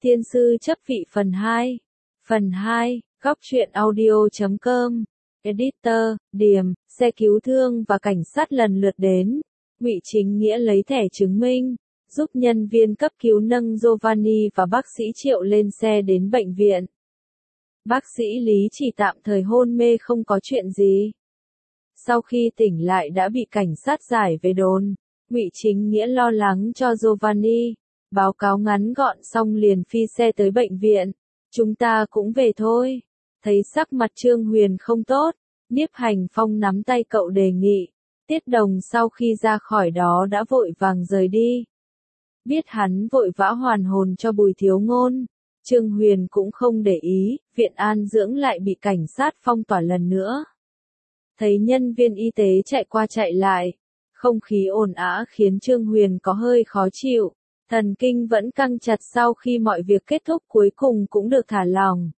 Tiên sư chấp vị phần 2. Phần 2, góc truyện audio.com. Editor, Điềm, xe cứu thương và cảnh sát lần lượt đến. Ngụy Chính Nghĩa lấy thẻ chứng minh, giúp nhân viên cấp cứu nâng Giovanni và bác sĩ Triệu lên xe đến bệnh viện. Bác sĩ Lý chỉ tạm thời hôn mê không có chuyện gì. Sau khi tỉnh lại đã bị cảnh sát giải về đồn. Ngụy Chính Nghĩa lo lắng cho Giovanni, báo cáo ngắn gọn xong liền phi xe tới bệnh viện. Chúng ta cũng về thôi. Thấy sắc mặt Trương Huyền không tốt, Nhiếp Hành Phong nắm tay cậu đề nghị. Tiết Đồng sau khi ra khỏi đó đã vội vàng rời đi. Biết hắn vội vã hoàn hồn cho Bùi Thiếu Ngôn, Trương Huyền cũng không để ý, viện an dưỡng lại bị cảnh sát phong tỏa lần nữa. Thấy nhân viên y tế chạy qua chạy lại, không khí ồn ào khiến Trương Huyền có hơi khó chịu, thần kinh vẫn căng chặt sau khi mọi việc kết thúc cuối cùng cũng được thả lỏng.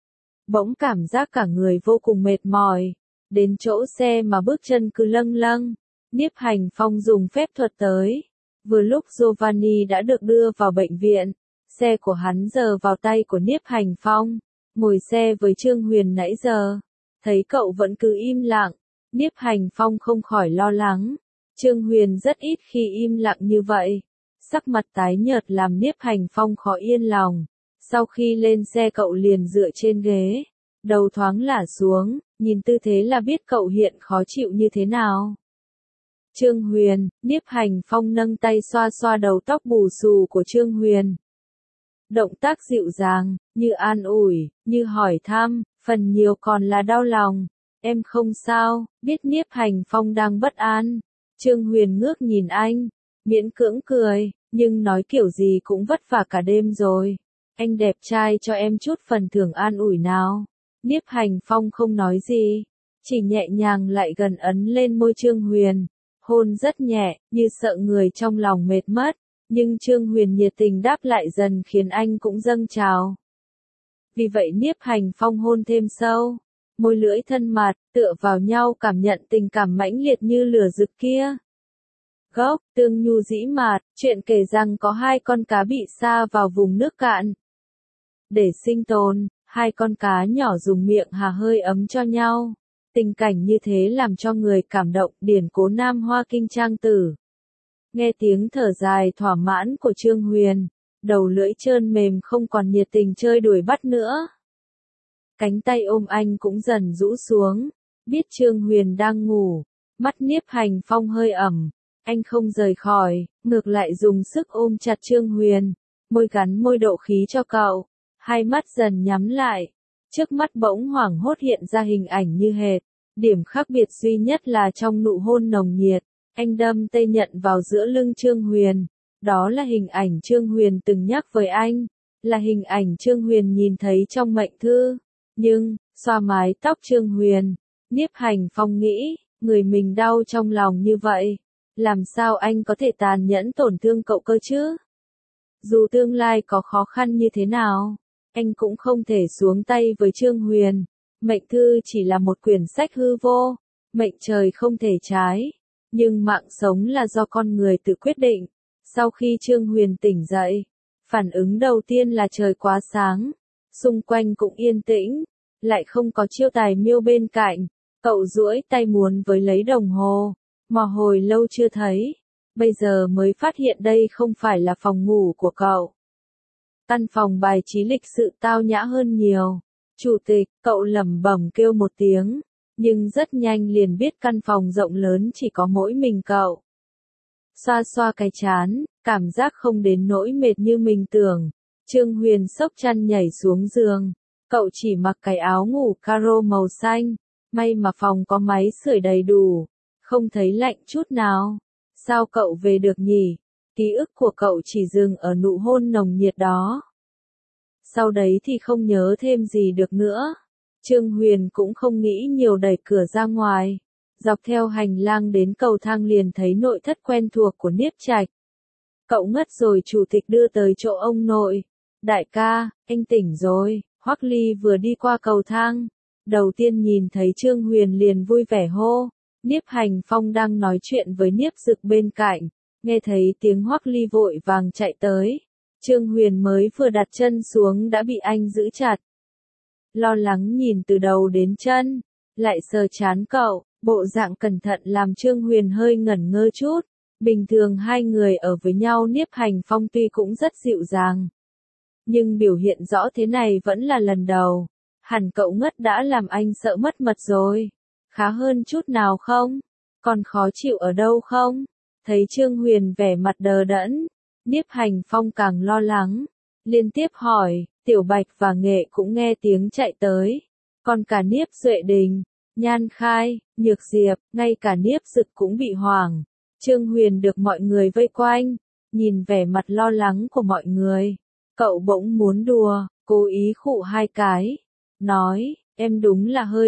Bỗng cảm giác cả người vô cùng mệt mỏi, đến chỗ xe mà bước chân cứ lâng lâng, Nhiếp Hành Phong dùng phép thuật tới. Vừa lúc Giovanni đã được đưa vào bệnh viện, xe của hắn giờ vào tay của Nhiếp Hành Phong, ngồi xe với Trương Huyền nãy giờ, thấy cậu vẫn cứ im lặng, Nhiếp Hành Phong không khỏi lo lắng. Trương Huyền rất ít khi im lặng như vậy, sắc mặt tái nhợt làm Nhiếp Hành Phong khó yên lòng. Sau khi lên xe cậu liền dựa trên ghế, đầu thoáng lả xuống, nhìn tư thế là biết cậu hiện khó chịu như thế nào. Trương Huyền, Nhiếp Hành Phong nâng tay xoa xoa đầu tóc bù xù của Trương Huyền. Động tác dịu dàng, như an ủi, như hỏi thăm, phần nhiều còn là đau lòng. Em không sao, biết Nhiếp Hành Phong đang bất an. Trương Huyền ngước nhìn anh, miễn cưỡng cười, nhưng nói kiểu gì cũng vất vả cả đêm rồi. Anh đẹp trai cho em chút phần thưởng an ủi nào. Nhiếp Hành Phong không nói gì, chỉ nhẹ nhàng lại gần ấn lên môi Trương Huyền. Hôn rất nhẹ, như sợ người trong lòng mệt mất, nhưng Trương Huyền nhiệt tình đáp lại dần khiến anh cũng dâng trào. Vì vậy Nhiếp Hành Phong hôn thêm sâu, môi lưỡi thân mật, tựa vào nhau cảm nhận tình cảm mãnh liệt như lửa rực kia. Gốc, Tương Nhu dĩ mạt, chuyện kể rằng có hai con cá bị sa vào vùng nước cạn. Để sinh tồn, hai con cá nhỏ dùng miệng hà hơi ấm cho nhau. Tình cảnh như thế làm cho người cảm động, điển cố Nam Hoa Kinh Trang Tử. Nghe tiếng thở dài thỏa mãn của Trương Huyền, đầu lưỡi trơn mềm không còn nhiệt tình chơi đuổi bắt nữa. Cánh tay ôm anh cũng dần rũ xuống, biết Trương Huyền đang ngủ, mắt Nhiếp Hành Phong hơi ẩm, anh không rời khỏi, ngược lại dùng sức ôm chặt Trương Huyền, môi gắn môi độ khí cho cậu, hai mắt dần nhắm lại. Trước mắt bỗng hoảng hốt hiện ra hình ảnh như hệt, điểm khác biệt duy nhất là trong nụ hôn nồng nhiệt, anh đâm tay nhận vào giữa lưng Trương Huyền, đó là hình ảnh Trương Huyền từng nhắc với anh, là hình ảnh Trương Huyền nhìn thấy trong mệnh thư, nhưng, xoa mái tóc Trương Huyền, Nhiếp Hành Phong nghĩ, người mình đau trong lòng như vậy, làm sao anh có thể tàn nhẫn tổn thương cậu cơ chứ? Dù tương lai có khó khăn như thế nào, anh cũng không thể xuống tay với Trương Huyền. Mệnh thư chỉ là một quyển sách hư vô, mệnh trời không thể trái, nhưng mạng sống là do con người tự quyết định. Sau khi Trương Huyền tỉnh dậy, phản ứng đầu tiên là trời quá sáng, xung quanh cũng yên tĩnh, lại không có Chiêu Tài Miêu bên cạnh. Cậu duỗi tay muốn với lấy đồng hồ, mà hồi lâu chưa thấy, bây giờ mới phát hiện đây không phải là phòng ngủ của cậu. Căn phòng bài trí lịch sự tao nhã hơn nhiều. Chủ tịch, cậu lẩm bẩm kêu một tiếng, nhưng rất nhanh liền biết căn phòng rộng lớn chỉ có mỗi mình cậu. Xoa xoa cái trán, cảm giác không đến nỗi mệt như mình tưởng. Trương Huyền xốc chăn nhảy xuống giường, cậu chỉ mặc cái áo ngủ caro màu xanh, may mà phòng có máy sưởi đầy đủ, không thấy lạnh chút nào. Sao cậu về được nhỉ? Ký ức của cậu chỉ dừng ở nụ hôn nồng nhiệt đó. Sau đấy thì không nhớ thêm gì được nữa. Trương Huyền cũng không nghĩ nhiều đẩy cửa ra ngoài. Dọc theo hành lang đến cầu thang liền thấy nội thất quen thuộc của Niếp Trạch. Cậu ngất rồi chủ tịch đưa tới chỗ ông nội. Đại ca, anh tỉnh rồi. Hoắc Ly vừa đi qua cầu thang. Đầu tiên nhìn thấy Trương Huyền liền vui vẻ hô. Nhiếp Hành Phong đang nói chuyện với Nhiếp Dực bên cạnh. Nghe thấy tiếng Hoắc Ly vội vàng chạy tới. Trương Huyền mới vừa đặt chân xuống đã bị anh giữ chặt. Lo lắng nhìn từ đầu đến chân, lại sờ trán cậu, bộ dạng cẩn thận làm Trương Huyền hơi ngẩn ngơ chút. Bình thường hai người ở với nhau Niếp Hành Phong tuy cũng rất dịu dàng, nhưng biểu hiện rõ thế này vẫn là lần đầu. Hẳn cậu ngất đã làm anh sợ mất mật rồi. Khá hơn chút nào không? Còn khó chịu ở đâu không? Thấy Trương Huyền vẻ mặt đờ đẫn, Niếp Hành Phong càng lo lắng, liên tiếp hỏi. Tiểu Bạch và Nghệ cũng nghe tiếng chạy tới, còn cả Niếp Duệ Đình, Nhan Khai, Nhược Diệp, ngay cả Niếp Dực cũng bị hoảng. Trương Huyền được mọi người vây quanh, nhìn vẻ mặt lo lắng của mọi người, cậu bỗng muốn đùa, cố ý khụ hai cái, nói, em đúng là hơi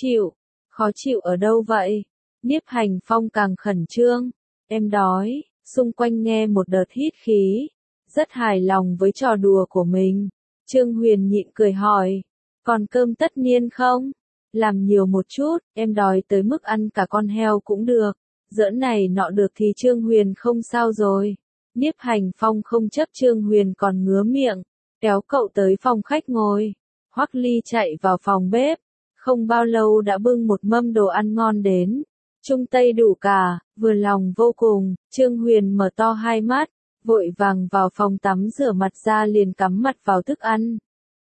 khó chịu ở đâu vậy? Niếp Hành Phong càng khẩn trương, em đói, xung quanh nghe một đợt hít khí, rất hài lòng với trò đùa của mình. Trương Huyền nhịn cười hỏi, còn cơm tất niên không? Làm nhiều một chút, em đói tới mức ăn cả con heo cũng được. Giỡn này nọ được thì Trương Huyền không sao rồi. Niếp Hành Phong không chấp Trương Huyền còn ngứa miệng, kéo cậu tới phòng khách ngồi. Hoắc Ly chạy vào phòng bếp, không bao lâu đã bưng một mâm đồ ăn ngon đến. Trung Tây đủ cả, vừa lòng vô cùng. Trương Huyền mở to hai mắt, vội vàng vào phòng tắm rửa mặt ra liền cắm mặt vào thức ăn.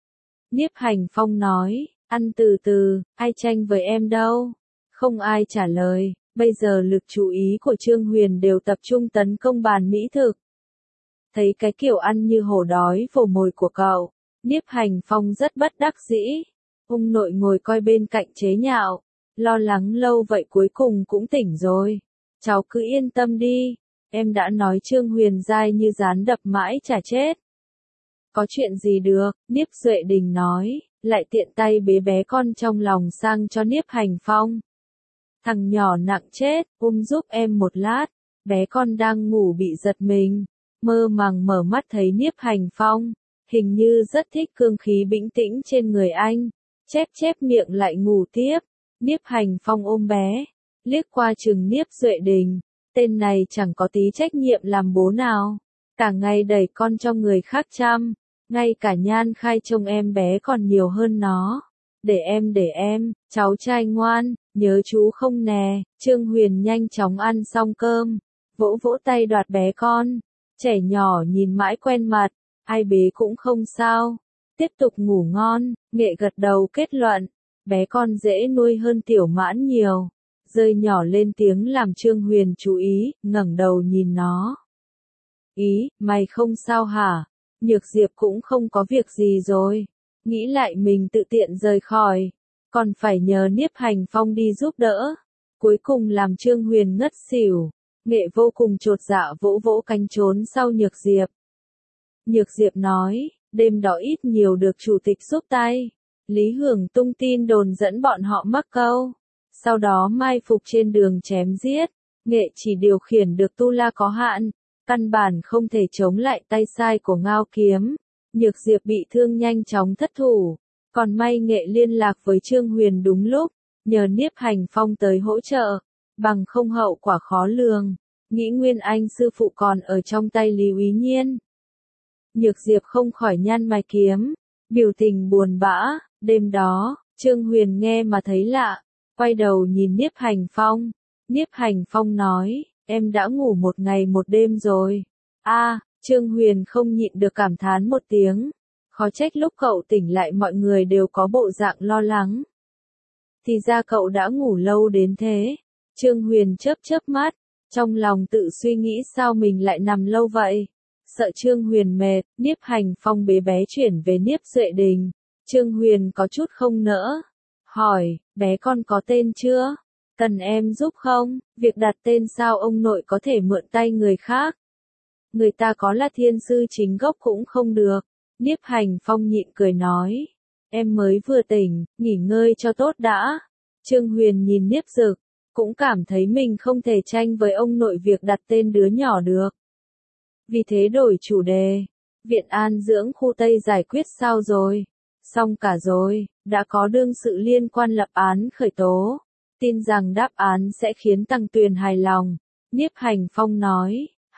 Niếp Hành Phong nói, ăn từ từ, ai tranh với em đâu. Không ai trả lời, bây giờ lực chú ý của Trương Huyền đều tập trung tấn công bàn mỹ thực. Thấy cái kiểu ăn như hổ đói vồ mồi của cậu, Niếp Hành Phong rất bất đắc dĩ. Ông nội ngồi coi bên cạnh chế nhạo, lo lắng lâu vậy cuối cùng cũng tỉnh rồi. Cháu cứ yên tâm đi. Em đã nói Trương Huyền dai như rán đập mãi chả chết. Có chuyện gì được, Niếp Duệ Đình nói, lại tiện tay bế bé con trong lòng sang cho Niếp Hành Phong. Thằng nhỏ nặng chết, giúp em một lát. Bé con đang ngủ bị giật mình, mơ màng mở mắt thấy Niếp Hành Phong, hình như rất thích cương khí bĩnh tĩnh trên người anh, chép miệng lại ngủ tiếp. Niếp Hành Phong ôm bé, liếc qua chừng Niếp Duệ Đình. Tên này chẳng có tí trách nhiệm làm bố nào, cả ngày đẩy con cho người khác chăm, ngay cả Nhan Khai trông em bé còn nhiều hơn nó. Để em, cháu trai ngoan, nhớ chú không nè. Trương Huyền nhanh chóng ăn xong cơm, vỗ vỗ tay đoạt bé con. Trẻ nhỏ nhìn mãi quen mặt, ai bế cũng không sao. Tiếp tục ngủ ngon, Nghệ gật đầu kết luận, bé con dễ nuôi hơn Tiểu Mãn nhiều. Rơi nhỏ lên tiếng làm Trương Huyền chú ý, ngẩng đầu nhìn nó. Ý, mày không sao hả? Nhược Diệp cũng không có việc gì rồi. Nghĩ lại mình tự tiện rời khỏi, còn phải nhờ Niếp Hành Phong đi giúp đỡ. Cuối cùng làm Trương Huyền ngất xỉu. Nghệ vô cùng chột dạ vỗ vỗ cánh trốn sau Nhược Diệp. Nhược Diệp nói, đêm đó ít nhiều được chủ tịch giúp tay. Lý Hưởng tung tin đồn dẫn bọn họ mắc câu. Sau đó mai phục trên đường chém giết. Nghệ chỉ điều khiển được tu la có hạn, căn bản không thể chống lại tay sai của Ngao Kiếm. Nhược Diệp bị thương nhanh chóng thất thủ, còn may Nghệ liên lạc với Trương Huyền đúng lúc, nhờ Niếp Hành Phong tới hỗ trợ, bằng không hậu quả khó lường. Nghĩ Nguyên Anh sư phụ còn ở trong tay Lý Úy Nhiên. Nhược Diệp không khỏi nhăn mày kiếm, biểu tình buồn bã. Đêm đó, Trương Huyền nghe mà thấy lạ, quay đầu nhìn Niếp Hành Phong. Niếp Hành Phong nói, em đã ngủ một ngày một đêm rồi. Trương Huyền không nhịn được cảm thán một tiếng. Khó trách lúc cậu tỉnh lại mọi người đều có bộ dạng lo lắng. Thì ra cậu đã ngủ lâu đến thế. Trương Huyền chớp mắt, trong lòng tự suy nghĩ sao mình lại nằm lâu vậy. Sợ Trương Huyền mệt, Niếp Hành Phong bế bé chuyển về Niếp Duệ Đình. Trương Huyền có chút không nỡ. Hỏi, bé con có tên chưa? Cần em giúp không? Việc đặt tên sao ông nội có thể mượn tay người khác? Người ta có là thiên sư chính gốc cũng không được. Niếp Hành Phong nhịn cười nói. Em mới vừa tỉnh, nghỉ ngơi cho tốt đã. Trương Huyền nhìn Niếp Dực, cũng cảm thấy mình không thể tranh với ông nội việc đặt tên đứa nhỏ được. Vì thế đổi chủ đề. Viện an dưỡng khu Tây giải quyết sao rồi? Xong cả rồi, đã có đương sự liên quan lập án khởi tố. Tin rằng đáp án sẽ khiến Tăng Tuyền hài lòng. Niếp Hành Phong nói,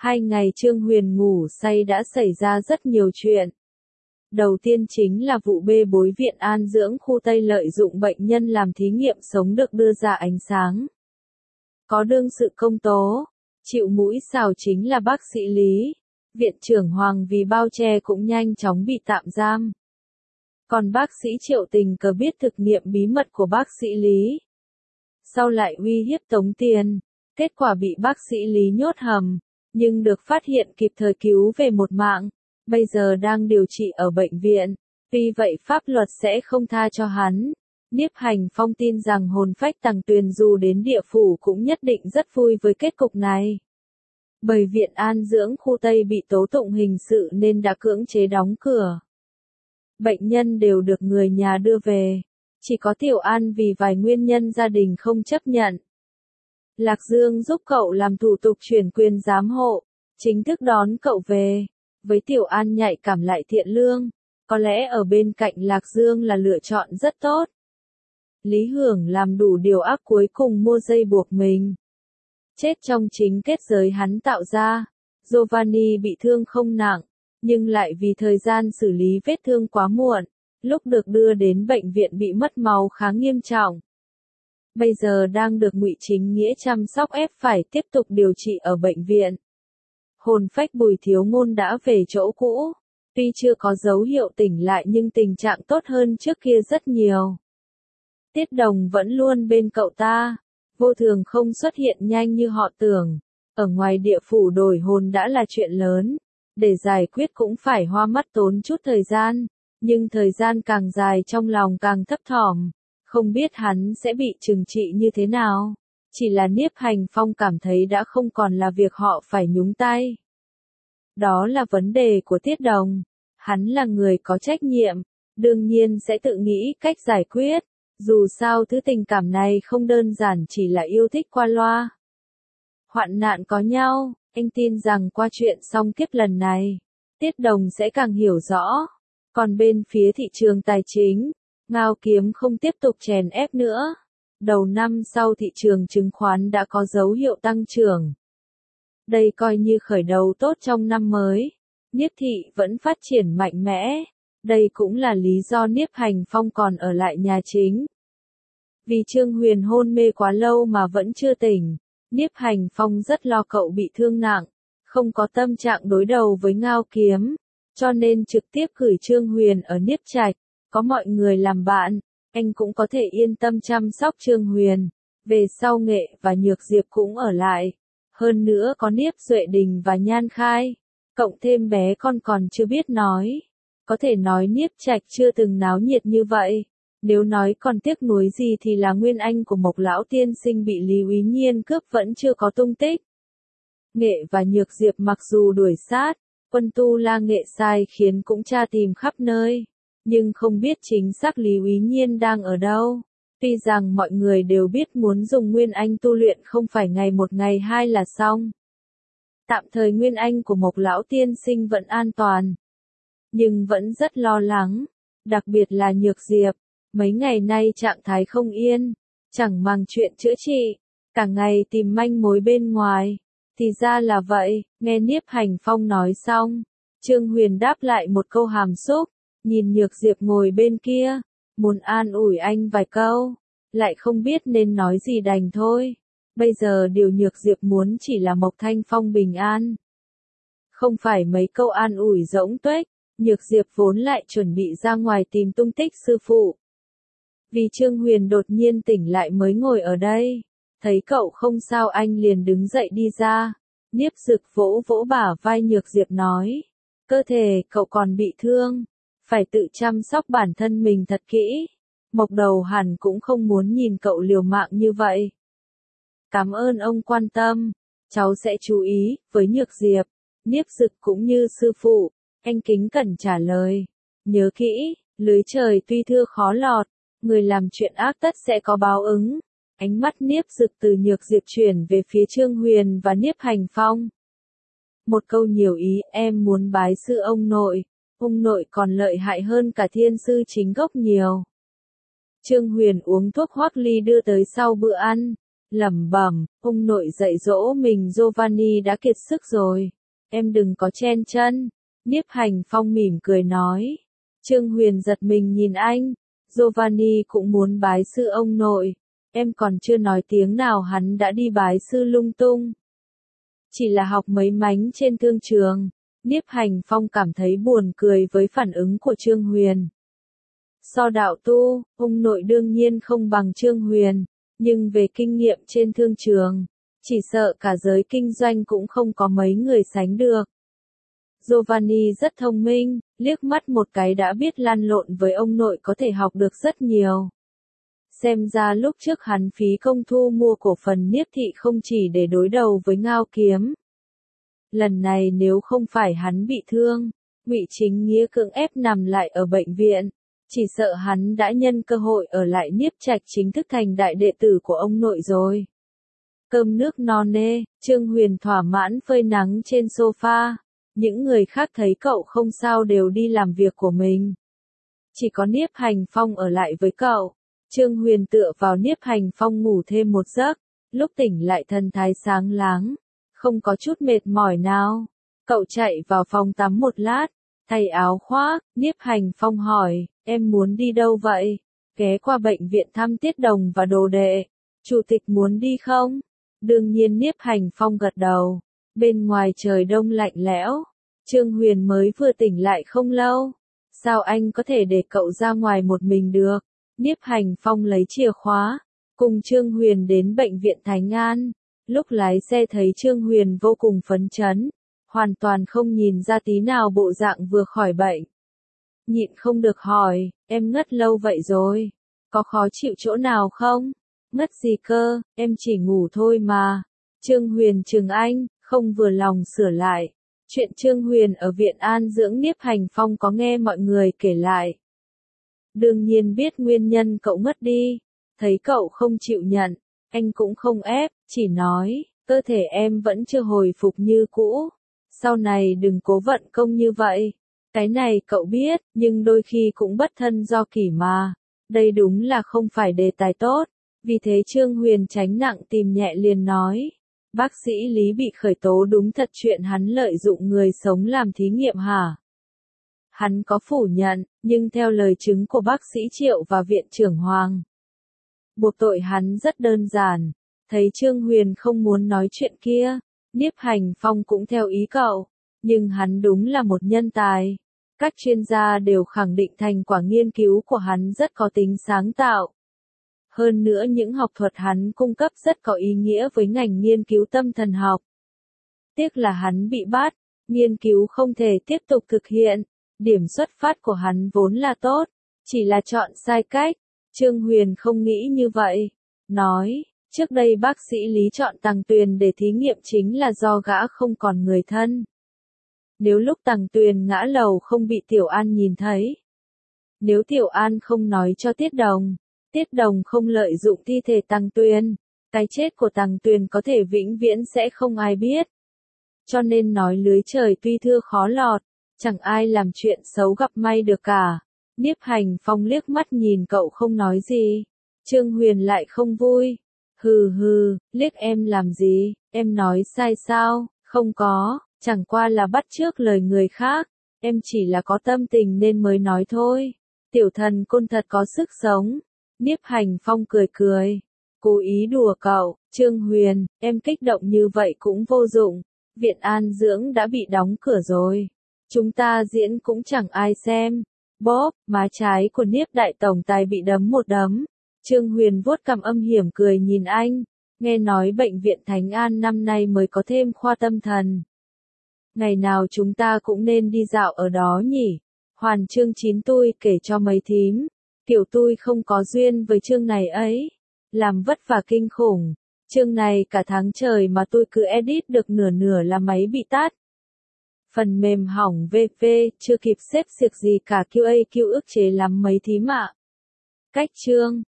2 ngày Trương Huyền ngủ say đã xảy ra rất nhiều chuyện. Đầu tiên chính là vụ bê bối Viện An Dưỡng Khu Tây lợi dụng bệnh nhân làm thí nghiệm sống được đưa ra ánh sáng. Có đương sự công tố, chịu mũi xào chính là bác sĩ Lý. Viện trưởng Hoàng vì bao che cũng nhanh chóng bị tạm giam. Còn bác sĩ Triệu tình cờ biết thực nghiệm bí mật của bác sĩ Lý. Sau lại uy hiếp tống tiền, kết quả bị bác sĩ Lý nhốt hầm, nhưng được phát hiện kịp thời cứu về một mạng, bây giờ đang điều trị ở bệnh viện, tuy vậy pháp luật sẽ không tha cho hắn. Nhiếp Hành Phong tin rằng hồn phách Tằng Tuyền dù đến địa phủ cũng nhất định rất vui với kết cục này. Bởi Viện An Dưỡng Khu Tây bị tố tụng hình sự nên đã cưỡng chế đóng cửa. Bệnh nhân đều được người nhà đưa về, chỉ có Tiểu An vì vài nguyên nhân gia đình không chấp nhận. Lạc Dương giúp cậu làm thủ tục chuyển quyền giám hộ, chính thức đón cậu về. Với Tiểu An nhạy cảm lại thiện lương, có lẽ ở bên cạnh Lạc Dương là lựa chọn rất tốt. Lý Hưởng làm đủ điều ác cuối cùng mua dây buộc mình. Chết trong chính kết giới hắn tạo ra. Giovanni bị thương không nặng, nhưng lại vì thời gian xử lý vết thương quá muộn, lúc được đưa đến bệnh viện bị mất máu khá nghiêm trọng. Bây giờ đang được Ngụy Chính Nghĩa chăm sóc ép phải tiếp tục điều trị ở bệnh viện. Hồn phách Bùi Thiếu Ngôn đã về chỗ cũ, tuy chưa có dấu hiệu tỉnh lại nhưng tình trạng tốt hơn trước kia rất nhiều. Tiết Đồng vẫn luôn bên cậu ta, vô thường không xuất hiện nhanh như họ tưởng. Ở ngoài địa phủ đổi hồn đã là chuyện lớn, để giải quyết cũng phải hoa mắt tốn chút thời gian, nhưng thời gian càng dài trong lòng càng thấp thỏm, không biết hắn sẽ bị trừng trị như thế nào. Chỉ là Nhiếp Hành Phong cảm thấy đã không còn là việc họ phải nhúng tay. Đó là vấn đề của Tiết Đồng, hắn là người có trách nhiệm, đương nhiên sẽ tự nghĩ cách giải quyết, dù sao thứ tình cảm này không đơn giản chỉ là yêu thích qua loa. Hoạn nạn có nhau, anh tin rằng qua chuyện song kiếp lần này, Tiết Đồng sẽ càng hiểu rõ. Còn bên phía thị trường tài chính, Ngao Kiếm không tiếp tục chèn ép nữa. Đầu năm sau thị trường chứng khoán đã có dấu hiệu tăng trưởng. Đây coi như khởi đầu tốt trong năm mới. Nhiếp thị vẫn phát triển mạnh mẽ. Đây cũng là lý do Nhiếp Hành Phong còn ở lại nhà chính. Vì Trương Huyền hôn mê quá lâu mà vẫn chưa tỉnh, Nhiếp Hành Phong rất lo cậu bị thương nặng, không có tâm trạng đối đầu với Ngao Kiếm, cho nên trực tiếp gửi Trương Huyền ở Nhiếp Trạch, có mọi người làm bạn, anh cũng có thể yên tâm chăm sóc Trương Huyền. Về sau Nghệ và Nhược Diệp cũng ở lại, hơn nữa có Niếp Duệ Đình và Nhan Khai, cộng thêm bé con còn chưa biết nói. Có thể nói Nhiếp Trạch chưa từng náo nhiệt như vậy. Nếu nói còn tiếc nuối gì thì là nguyên anh của Mộc lão tiên sinh bị Lý Úy Nhiên cướp vẫn chưa có tung tích. Nghệ và Nhược Diệp mặc dù đuổi sát, Quân Tu La Nghệ sai khiến cũng tra tìm khắp nơi, nhưng không biết chính xác Lý Úy Nhiên đang ở đâu. Tuy rằng mọi người đều biết muốn dùng nguyên anh tu luyện không phải ngày một ngày hai là xong. Tạm thời nguyên anh của Mộc lão tiên sinh vẫn an toàn, nhưng vẫn rất lo lắng, đặc biệt là Nhược Diệp. Mấy ngày nay trạng thái không yên, chẳng màng chuyện chữa trị, cả ngày tìm manh mối bên ngoài. Thì ra là vậy, nghe Nhiếp Hành Phong nói xong, Trương Huyền đáp lại một câu hàm xúc, nhìn Nhược Diệp ngồi bên kia, muốn an ủi anh vài câu, lại không biết nên nói gì đành thôi. Bây giờ điều Nhược Diệp muốn chỉ là Mộc Thanh Phong bình an. Không phải mấy câu an ủi rỗng tuếch, Nhược Diệp vốn lại chuẩn bị ra ngoài tìm tung tích sư phụ. Vì Trương Huyền đột nhiên tỉnh lại mới ngồi ở đây, thấy cậu không sao anh liền đứng dậy đi ra. Niếp Dực vỗ vỗ bả vai Nhược Diệp nói, cơ thể cậu còn bị thương, phải tự chăm sóc bản thân mình thật kỹ. Mộc Đầu hẳn cũng không muốn nhìn cậu liều mạng như vậy. Cảm ơn ông quan tâm, cháu sẽ chú ý. Với Nhược Diệp, Niếp Dực cũng như sư phụ, anh kính cẩn trả lời. Nhớ kỹ, lưới trời tuy thưa khó lọt, người làm chuyện ác tất sẽ có báo ứng. Ánh mắt Niếp Dực từ Nhược Diệp chuyển về phía Trương Huyền và Nhiếp Hành Phong. Một câu nhiều ý, em muốn bái sư ông nội còn lợi hại hơn cả thiên sư chính gốc nhiều. Trương Huyền uống thuốc Hoắc Ly đưa tới sau bữa ăn, lẩm bẩm, ông nội dạy dỗ mình Giovanni đã kiệt sức rồi. Em đừng có chen chân. Nhiếp Hành Phong mỉm cười nói. Trương Huyền giật mình nhìn anh. Giovanni cũng muốn bái sư ông nội. Em còn chưa nói tiếng nào hắn đã đi bái sư lung tung. Chỉ là học mấy mánh trên thương trường. Nhiếp Hành Phong cảm thấy buồn cười với phản ứng của Trương Huyền. So đạo tu, ông nội đương nhiên không bằng Trương Huyền, nhưng về kinh nghiệm trên thương trường, chỉ sợ cả giới kinh doanh cũng không có mấy người sánh được. Giovanni rất thông minh, liếc mắt một cái đã biết lăn lộn với ông nội có thể học được rất nhiều. Xem ra lúc trước hắn phí công thu mua cổ phần Nhiếp thị không chỉ để đối đầu với Ngao Kiếm. Lần này nếu không phải hắn bị thương, Ngụy Chính Nghĩa cưỡng ép nằm lại ở bệnh viện, chỉ sợ hắn đã nhân cơ hội ở lại Nhiếp Trạch chính thức thành đại đệ tử của ông nội rồi. Cơm nước no nê, Trương Huyền thỏa mãn phơi nắng trên sofa. Những người khác thấy cậu không sao đều đi làm việc của mình. Chỉ có Nhiếp Hành Phong ở lại với cậu. Trương Huyền tựa vào Nhiếp Hành Phong ngủ thêm một giấc, lúc tỉnh lại thần thái sáng láng, không có chút mệt mỏi nào. Cậu chạy vào phòng tắm một lát, thay áo khoác, Nhiếp Hành Phong hỏi, em muốn đi đâu vậy? Ghé qua bệnh viện thăm Tiết Đồng và đồ đệ. Chủ tịch muốn đi không? Đương nhiên Nhiếp Hành Phong gật đầu. Bên ngoài trời đông lạnh lẽo. Trương Huyền mới vừa tỉnh lại không lâu. Sao anh có thể để cậu ra ngoài một mình được? Nhiếp Hành Phong lấy chìa khóa, cùng Trương Huyền đến bệnh viện Thánh An. Lúc lái xe thấy Trương Huyền vô cùng phấn chấn, hoàn toàn không nhìn ra tí nào bộ dạng vừa khỏi bệnh. Nhịn không được hỏi, em ngất lâu vậy rồi, có khó chịu chỗ nào không? Ngất gì cơ, em chỉ ngủ thôi mà. Trương Huyền trừng anh, không vừa lòng sửa lại. Chuyện Trương Huyền ở viện an dưỡng Nhiếp Hành Phong có nghe mọi người kể lại. Đương nhiên biết nguyên nhân cậu ngất đi. Thấy cậu không chịu nhận, anh cũng không ép, chỉ nói, cơ thể em vẫn chưa hồi phục như cũ. Sau này đừng cố vận công như vậy. Cái này cậu biết, nhưng đôi khi cũng bất thân do kỷ mà. Đây đúng là không phải đề tài tốt. Vì thế Trương Huyền tránh nặng tìm nhẹ liền nói. Bác sĩ Lý bị khởi tố đúng thật chuyện hắn lợi dụng người sống làm thí nghiệm hả? Hắn có phủ nhận, nhưng theo lời chứng của bác sĩ Triệu và viện trưởng Hoàng, buộc tội hắn rất đơn giản. Thấy Trương Huyền không muốn nói chuyện kia, Nhiếp Hành Phong cũng theo ý cậu, nhưng hắn đúng là một nhân tài. Các chuyên gia đều khẳng định thành quả nghiên cứu của hắn rất có tính sáng tạo. Hơn nữa những học thuật hắn cung cấp rất có ý nghĩa với ngành nghiên cứu tâm thần học. Tiếc là hắn bị bắt, nghiên cứu không thể tiếp tục thực hiện. Điểm xuất phát của hắn vốn là tốt, chỉ là chọn sai cách. Trương Huyền không nghĩ như vậy. Nói, trước đây bác sĩ Lý chọn Tằng Tuyền để thí nghiệm chính là do gã không còn người thân. Nếu lúc Tằng Tuyền ngã lầu không bị Tiểu An nhìn thấy. Nếu Tiểu An không nói cho Tiết Đồng, Tiết Đồng không lợi dụng thi thể Tằng Tuyền, cái chết của Tằng Tuyền có thể vĩnh viễn sẽ không ai biết. Cho nên nói lưới trời tuy thưa khó lọt, chẳng ai làm chuyện xấu gặp may được cả. Nhiếp Hành Phong liếc mắt nhìn cậu không nói gì. Trương Huyền lại không vui. Hừ hừ, liếc em làm gì, em nói sai sao? Không có, chẳng qua là bắt chước lời người khác. Em chỉ là có tâm tình nên mới nói thôi. Tiểu thần côn thật có sức sống. Nhiếp Hành Phong cười cười. Cố ý đùa cậu. Trương Huyền, em kích động như vậy cũng vô dụng. Viện an dưỡng đã bị đóng cửa rồi. Chúng ta diễn cũng chẳng ai xem. Bóp, má trái của Nhiếp đại tổng tài bị đấm một đấm. Trương Huyền vuốt cằm âm hiểm cười nhìn anh. Nghe nói bệnh viện Thánh An năm nay mới có thêm khoa tâm thần. Ngày nào chúng ta cũng nên đi dạo ở đó nhỉ. Hoàn chương 9 tôi kể cho mấy thím. Kiểu tôi không có duyên với chương này ấy. Làm vất vả kinh khủng. Chương này cả tháng trời mà tôi cứ edit được nửa nửa là máy bị tắt. Phần mềm hỏng VV, chưa kịp xếp việc gì cả QA ức chế lắm mấy thím ạ. Cách chương